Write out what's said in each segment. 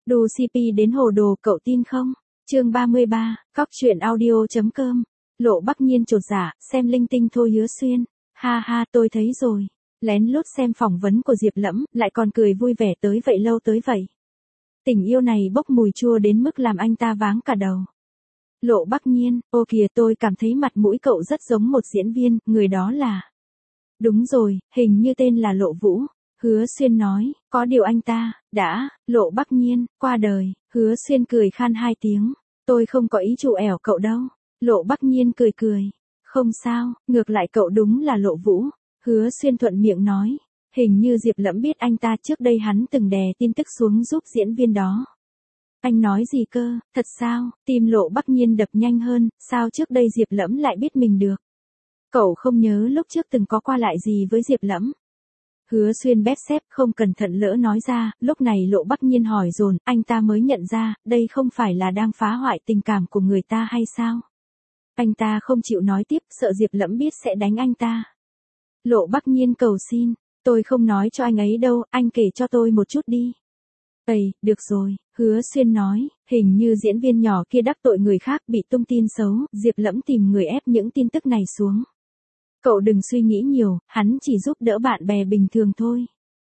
Đu CP đến hồ đồ cậu tin không? Chương 33, Cóc truyện audio.com. Lộ Bắc Nhiên chột dạ, xem linh tinh thôi Hứa Xuyên. Ha ha, tôi thấy rồi. Lén lút xem phỏng vấn của Diệp Lẫm, lại còn cười vui vẻ tới vậy lâu tới vậy. Tình yêu này bốc mùi chua đến mức làm anh ta váng cả đầu. Lộ Bắc Nhiên, ô kìa tôi cảm thấy mặt mũi cậu rất giống một diễn viên, người đó là... Đúng rồi, hình như tên là Lộ Vũ. Hứa Xuyên nói, có điều anh ta, đã, Lộ Bắc Nhiên, qua đời. Hứa Xuyên cười khan 2 tiếng. Tôi không có ý trù ẻo cậu đâu. Lộ Bắc Nhiên cười cười. Không sao, ngược lại cậu đúng là Lộ Vũ. Hứa Xuyên thuận miệng nói. Hình như Diệp Lẫm biết anh ta trước đây hắn từng đè tin tức xuống giúp diễn viên đó. Anh nói gì cơ, thật sao? Tim Lộ Bắc Nhiên đập nhanh hơn, sao trước đây Diệp Lẫm lại biết mình được? Cậu không nhớ lúc trước từng có qua lại gì với Diệp Lẫm? Hứa Xuyên bép xép không cẩn thận lỡ nói ra, lúc này Lộ Bắc Nhiên hỏi dồn, anh ta mới nhận ra, đây không phải là đang phá hoại tình cảm của người ta hay sao? Anh ta không chịu nói tiếp, sợ Diệp Lẫm biết sẽ đánh anh ta. Lộ Bắc Nhiên cầu xin, tôi không nói cho anh ấy đâu, anh kể cho tôi một chút đi. Ây, được rồi, Hứa Xuyên nói, hình như diễn viên nhỏ kia đắc tội người khác bị tung tin xấu, Diệp Lẫm tìm người ép những tin tức này xuống. Cậu đừng suy nghĩ nhiều, hắn chỉ giúp đỡ bạn bè bình thường thôi.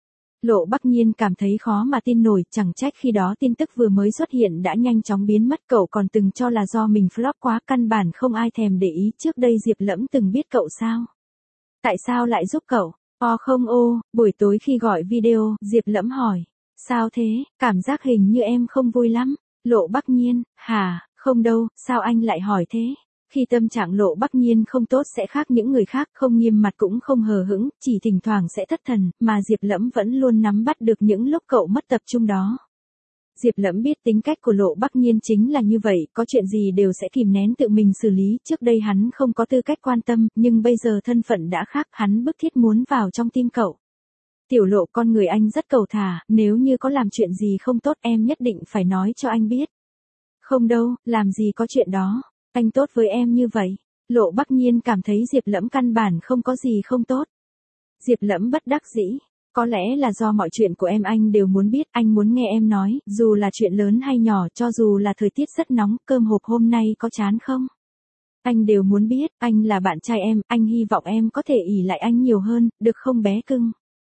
Lộ Bắc Nhiên cảm thấy khó mà tin nổi, chẳng trách khi đó tin tức vừa mới xuất hiện đã nhanh chóng biến mất, cậu còn từng cho là do mình flop quá, căn bản không ai thèm để ý, trước đây Diệp Lẫm từng biết cậu sao? Tại sao lại giúp cậu? Không buổi tối khi gọi video, Diệp Lẫm hỏi. Sao thế, cảm giác hình như em không vui lắm. Lộ Bắc Nhiên, hả, không đâu, sao anh lại hỏi thế? Khi tâm trạng Lộ Bắc Nhiên không tốt sẽ khác những người khác, không nghiêm mặt cũng không hờ hững, chỉ thỉnh thoảng sẽ thất thần, mà Diệp Lẫm vẫn luôn nắm bắt được những lúc cậu mất tập trung đó. Diệp Lẫm biết tính cách của Lộ Bắc Nhiên chính là như vậy, có chuyện gì đều sẽ kìm nén tự mình xử lý, trước đây hắn không có tư cách quan tâm, nhưng bây giờ thân phận đã khác, hắn bức thiết muốn vào trong tim cậu. Tiểu Lộ, con người anh rất cầu thả, nếu như có làm chuyện gì không tốt em nhất định phải nói cho anh biết. Không đâu, làm gì có chuyện đó, anh tốt với em như vậy. Lộ Bắc Nhiên cảm thấy Diệp Lẫm căn bản không có gì không tốt. Diệp Lẫm bất đắc dĩ, có lẽ là do mọi chuyện của em anh đều muốn biết, anh muốn nghe em nói, dù là chuyện lớn hay nhỏ, cho dù là thời tiết rất nóng, cơm hộp hôm nay có chán không? Anh đều muốn biết, anh là bạn trai em, anh hy vọng em có thể ỷ lại anh nhiều hơn, được không bé cưng?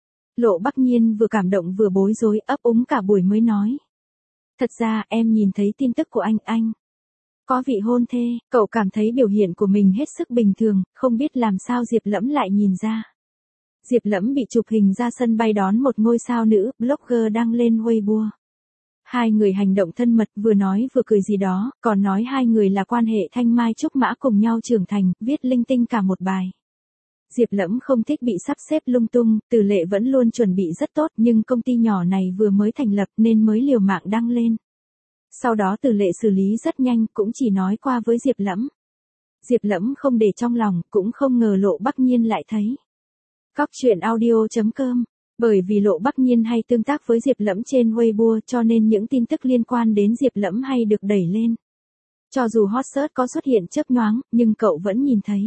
Lộ Bắc Nhiên vừa cảm động vừa bối rối, ấp úng cả buổi mới nói. Thật ra, em nhìn thấy tin tức của anh. Có vị hôn thê, cậu cảm thấy biểu hiện của mình hết sức bình thường, không biết làm sao Diệp Lẫm lại nhìn ra. Diệp Lẫm bị chụp hình ra sân bay đón một ngôi sao nữ, blogger đăng lên Weibo. Hai người hành động thân mật, vừa nói vừa cười gì đó, còn nói hai người là quan hệ thanh mai trúc mã cùng nhau trưởng thành, viết linh tinh cả một bài. Diệp Lẫm không thích bị sắp xếp lung tung, Từ Lệ vẫn luôn chuẩn bị rất tốt, nhưng công ty nhỏ này vừa mới thành lập nên mới liều mạng đăng lên. Sau đó Từ Lệ xử lý rất nhanh, cũng chỉ nói qua với Diệp Lẫm. Diệp Lẫm không để trong lòng, cũng không ngờ Lộ Bắc Nhiên lại thấy. Cóc truyện audio.com. Bởi vì Lộ Bắc Nhiên hay tương tác với Diệp Lẫm trên Weibo cho nên những tin tức liên quan đến Diệp Lẫm hay được đẩy lên. Cho dù hot search có xuất hiện chớp nhoáng, nhưng cậu vẫn nhìn thấy.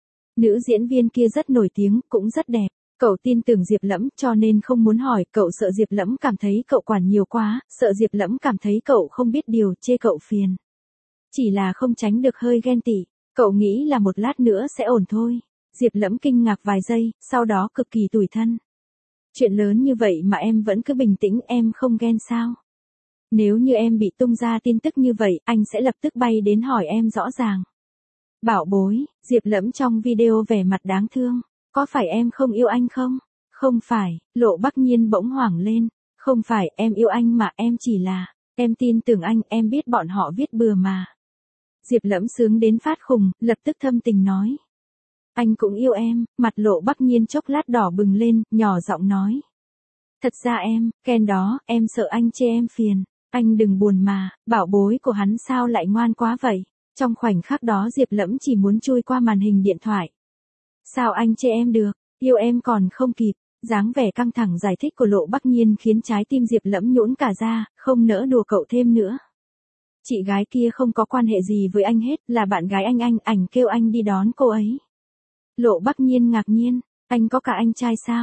Nữ diễn viên kia rất nổi tiếng, cũng rất đẹp. Cậu tin tưởng Diệp Lẫm cho nên không muốn hỏi, cậu sợ Diệp Lẫm cảm thấy cậu quản nhiều quá, sợ Diệp Lẫm cảm thấy cậu không biết điều, chê cậu phiền. Chỉ là không tránh được hơi ghen tị, cậu nghĩ là một lát nữa sẽ ổn thôi. Diệp Lẫm kinh ngạc vài giây, sau đó cực kỳ tủi thân. Chuyện lớn như vậy mà em vẫn cứ bình tĩnh, em không ghen sao? Nếu như em bị tung ra tin tức như vậy, anh sẽ lập tức bay đến hỏi em rõ ràng. Bảo bối, Diệp Lẫm trong video vẻ mặt đáng thương. Có phải em không yêu anh không? Không phải, Lộ Bắc Nhiên bỗng hoảng lên. Không phải, em yêu anh mà, em chỉ là, em tin tưởng anh, em biết bọn họ viết bừa mà. Diệp Lẫm sướng đến phát khùng, lập tức thâm tình nói. Anh cũng yêu em, mặt Lộ Bắc Nhiên chốc lát đỏ bừng lên, nhỏ giọng nói. Thật ra em, Ken đó, em sợ anh chê em phiền. Anh đừng buồn mà, bảo bối của hắn sao lại ngoan quá vậy? Trong khoảnh khắc đó Diệp Lẫm chỉ muốn chui qua màn hình điện thoại. Sao anh chê em được, yêu em còn không kịp, dáng vẻ căng thẳng giải thích của Lộ Bắc Nhiên khiến trái tim Diệp Lẫm nhũn cả ra, không nỡ đùa cậu thêm nữa. Chị gái kia không có quan hệ gì với anh hết, là bạn gái anh, ảnh kêu anh đi đón cô ấy. Lộ Bắc Nhiên ngạc nhiên, anh có cả anh trai sao?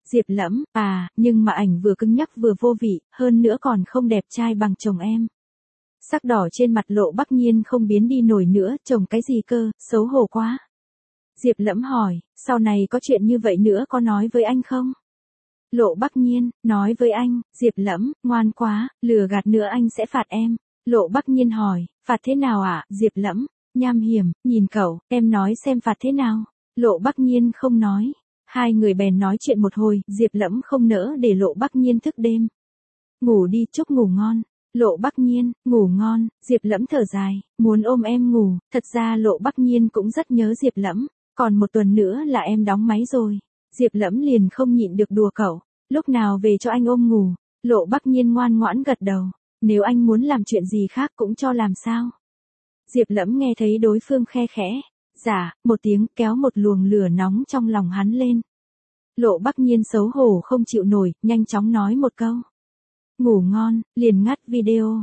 Diệp Lẫm, nhưng mà ảnh vừa cứng nhắc vừa vô vị, hơn nữa còn không đẹp trai bằng chồng em. Sắc đỏ trên mặt Lộ Bắc Nhiên không biến đi nổi nữa, chồng cái gì cơ, xấu hổ quá. Diệp Lẫm hỏi, sau này có chuyện như vậy nữa có nói với anh không? Lộ Bắc Nhiên, nói với anh. Diệp Lẫm, ngoan quá, lừa gạt nữa anh sẽ phạt em. Lộ Bắc Nhiên hỏi, phạt thế nào ạ? Diệp Lẫm, nham hiểm, nhìn cậu, em nói xem phạt thế nào. Lộ Bắc Nhiên không nói. Hai người bèn nói chuyện một hồi, Diệp Lẫm không nỡ để Lộ Bắc Nhiên thức đêm. Ngủ đi, chúc ngủ ngon. Lộ Bắc Nhiên, ngủ ngon. Diệp Lẫm thở dài, muốn ôm em ngủ. Thật ra Lộ Bắc Nhiên cũng rất nhớ Diệp Lẫm. Còn một tuần nữa là em đóng máy rồi. Diệp Lẫm liền không nhịn được đùa cậu. Lúc nào về cho anh ôm ngủ. Lộ Bắc Nhiên ngoan ngoãn gật đầu. Nếu anh muốn làm chuyện gì khác cũng cho làm sao. Diệp Lẫm nghe thấy đối phương khe khẽ. Dạ, một tiếng kéo một luồng lửa nóng trong lòng hắn lên. Lộ Bắc Nhiên xấu hổ không chịu nổi, nhanh chóng nói một câu. Ngủ ngon, liền ngắt video,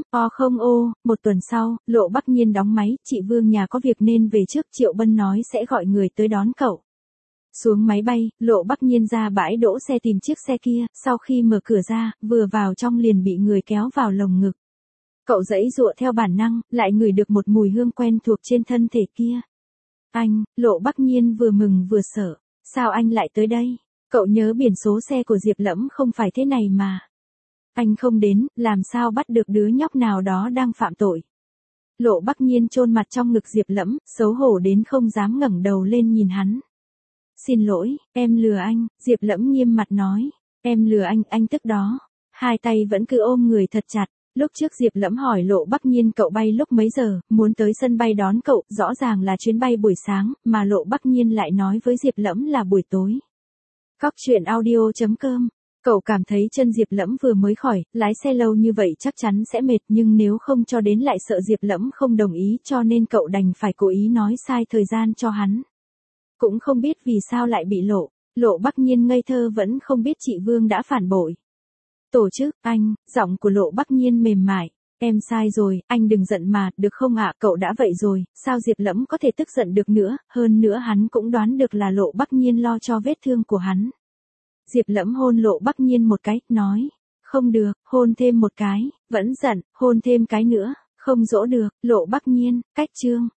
một tuần sau, Lộ Bắc Nhiên đóng máy, chị Vương nhà có việc nên về trước, Triệu Bân nói sẽ gọi người tới đón cậu. Xuống máy bay, Lộ Bắc Nhiên ra bãi đỗ xe tìm chiếc xe kia, sau khi mở cửa ra, vừa vào trong liền bị người kéo vào lồng ngực. Cậu giãy giụa theo bản năng, lại ngửi được một mùi hương quen thuộc trên thân thể kia. Anh, Lộ Bắc Nhiên vừa mừng vừa sợ, sao anh lại tới đây? Cậu nhớ biển số xe của Diệp Lẫm không phải thế này mà. Anh không đến, làm sao bắt được đứa nhóc nào đó đang phạm tội. Lộ Bắc Nhiên chôn mặt trong ngực Diệp Lẫm, xấu hổ đến không dám ngẩng đầu lên nhìn hắn. Xin lỗi, em lừa anh, Diệp Lẫm nghiêm mặt nói. Em lừa anh tức đó. Hai tay vẫn cứ ôm người thật chặt. Lúc trước Diệp Lẫm hỏi Lộ Bắc Nhiên cậu bay lúc mấy giờ, muốn tới sân bay đón cậu, rõ ràng là chuyến bay buổi sáng, mà Lộ Bắc Nhiên lại nói với Diệp Lẫm là buổi tối. Cóc truyện audio.com. Cậu cảm thấy chân Diệp Lẫm vừa mới khỏi, lái xe lâu như vậy chắc chắn sẽ mệt, nhưng nếu không cho đến lại sợ Diệp Lẫm không đồng ý, cho nên cậu đành phải cố ý nói sai thời gian cho hắn. Cũng không biết vì sao lại bị Lộ Bắc Nhiên ngây thơ vẫn không biết chị Vương đã phản bội. Tổ chức, anh, giọng của Lộ Bắc Nhiên mềm mại. Em sai rồi, anh đừng giận mà, được không ạ? Cậu đã vậy rồi, sao Diệp Lẫm có thể tức giận được nữa, hơn nữa hắn cũng đoán được là Lộ Bắc Nhiên lo cho vết thương của hắn. Diệp Lẫm hôn Lộ Bắc Nhiên một cái, nói, không được, hôn thêm một cái, vẫn giận, hôn thêm cái nữa, không dỗ được. Lộ Bắc Nhiên, cách chương.